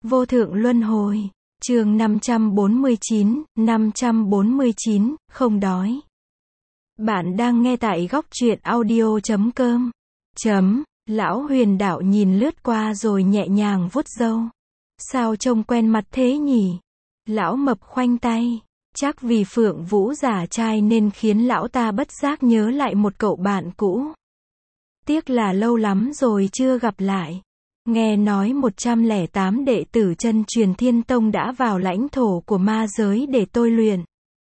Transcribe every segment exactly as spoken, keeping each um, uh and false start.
Vô thượng luân hồi. Chương năm trăm bốn mươi chín, năm trăm bốn mươi chín, không đói. Bạn đang nghe tại góc truyện audio chấm com. Chấm, lão Huyền Đạo nhìn lướt qua rồi nhẹ nhàng vuốt râu. Sao trông quen mặt thế nhỉ? Lão Mập khoanh tay. Chắc vì Phượng Vũ giả trai nên khiến lão ta bất giác nhớ lại một cậu bạn cũ. Tiếc là lâu lắm rồi chưa gặp lại. Nghe nói một trăm lẻ tám đệ tử chân truyền Thiên Tông đã vào lãnh thổ của ma giới để tôi luyện.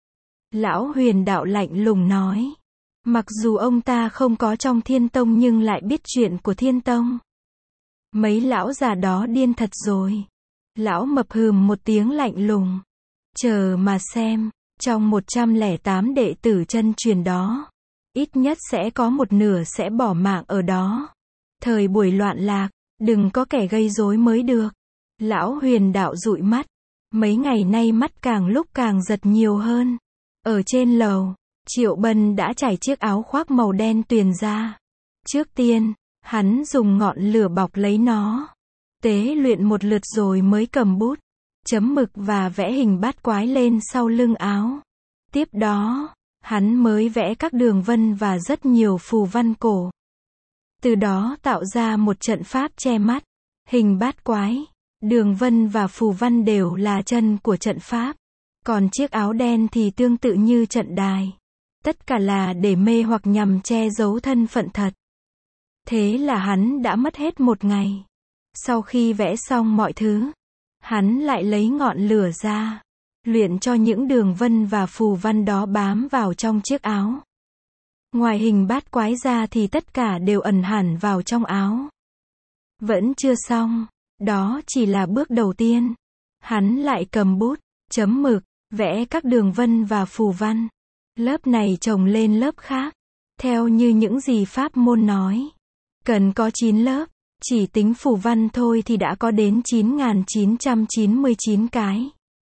Lão Huyền Đạo lạnh lùng nói. Mặc dù ông ta không có trong Thiên Tông nhưng lại biết chuyện của Thiên Tông. Mấy lão già đó điên thật rồi. Lão Mập hừm một tiếng lạnh lùng. Chờ mà xem, trong một trăm lẻ tám đệ tử chân truyền đó, ít nhất sẽ có một nửa sẽ bỏ mạng ở đó. Thời buổi loạn lạc, đừng có kẻ gây rối mới được. Lão Huyền Đạo dụi mắt. Mấy ngày nay mắt càng lúc càng giật nhiều hơn. Ở trên lầu, Triệu Bân đã trải chiếc áo khoác màu đen tuyền ra. Trước tiên, hắn dùng ngọn lửa bọc lấy nó. Tế luyện một lượt rồi mới cầm bút, chấm mực và vẽ hình bát quái lên sau lưng áo. Tiếp đó, hắn mới vẽ các đường vân và rất nhiều phù văn cổ. Từ đó tạo ra một trận pháp che mắt. Hình bát quái, đường vân và phù văn đều là chân của trận pháp. Còn chiếc áo đen thì tương tự như trận đài. Tất cả là để mê hoặc nhằm che giấu thân phận thật. Thế là hắn đã mất hết một ngày. Sau khi vẽ xong mọi thứ, hắn lại lấy ngọn lửa ra, luyện cho những đường vân và phù văn đó bám vào trong chiếc áo. Ngoài hình bát quái ra thì tất cả đều ẩn hẳn vào trong áo. Vẫn chưa xong, đó chỉ là bước đầu tiên. Hắn lại cầm bút, chấm mực, vẽ các đường vân và phù văn. Lớp này chồng lên lớp khác, theo như những gì pháp môn nói. Cần có chín lớp, chỉ tính phù văn thôi thì đã có đến chín nghìn chín trăm chín mươi chín cái.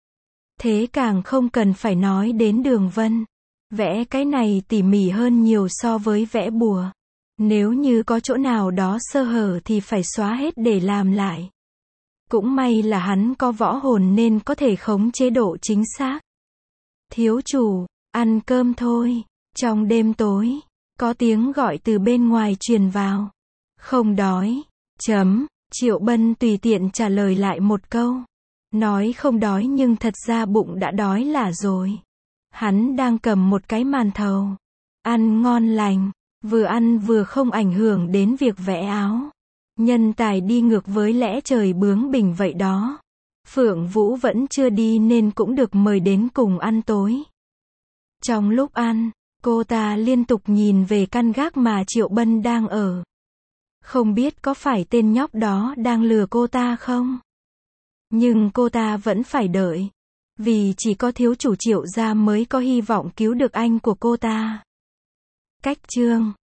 Thế càng không cần phải nói đến đường vân. Vẽ cái này tỉ mỉ hơn nhiều so với vẽ bùa. Nếu như có chỗ nào đó sơ hở thì phải xóa hết để làm lại. Cũng may là hắn có võ hồn nên có thể khống chế độ chính xác. Thiếu chủ, ăn cơm thôi. Trong đêm tối, có tiếng gọi từ bên ngoài truyền vào. Không đói. Chấm, Triệu Bân tùy tiện trả lời lại một câu. Nói không đói nhưng thật ra bụng đã đói là rồi. Hắn đang cầm một cái màn thầu. Ăn ngon lành, vừa ăn vừa không ảnh hưởng đến việc vẽ áo. Nhân tài đi ngược với lẽ trời bướng bỉnh vậy đó. Phượng Vũ vẫn chưa đi nên cũng được mời đến cùng ăn tối. Trong lúc ăn, cô ta liên tục nhìn về căn gác mà Triệu Bân đang ở. Không biết có phải tên nhóc đó đang lừa cô ta không? Nhưng cô ta vẫn phải đợi. Vì chỉ có thiếu chủ Triệu gia mới có hy vọng cứu được anh của cô ta. Cách chương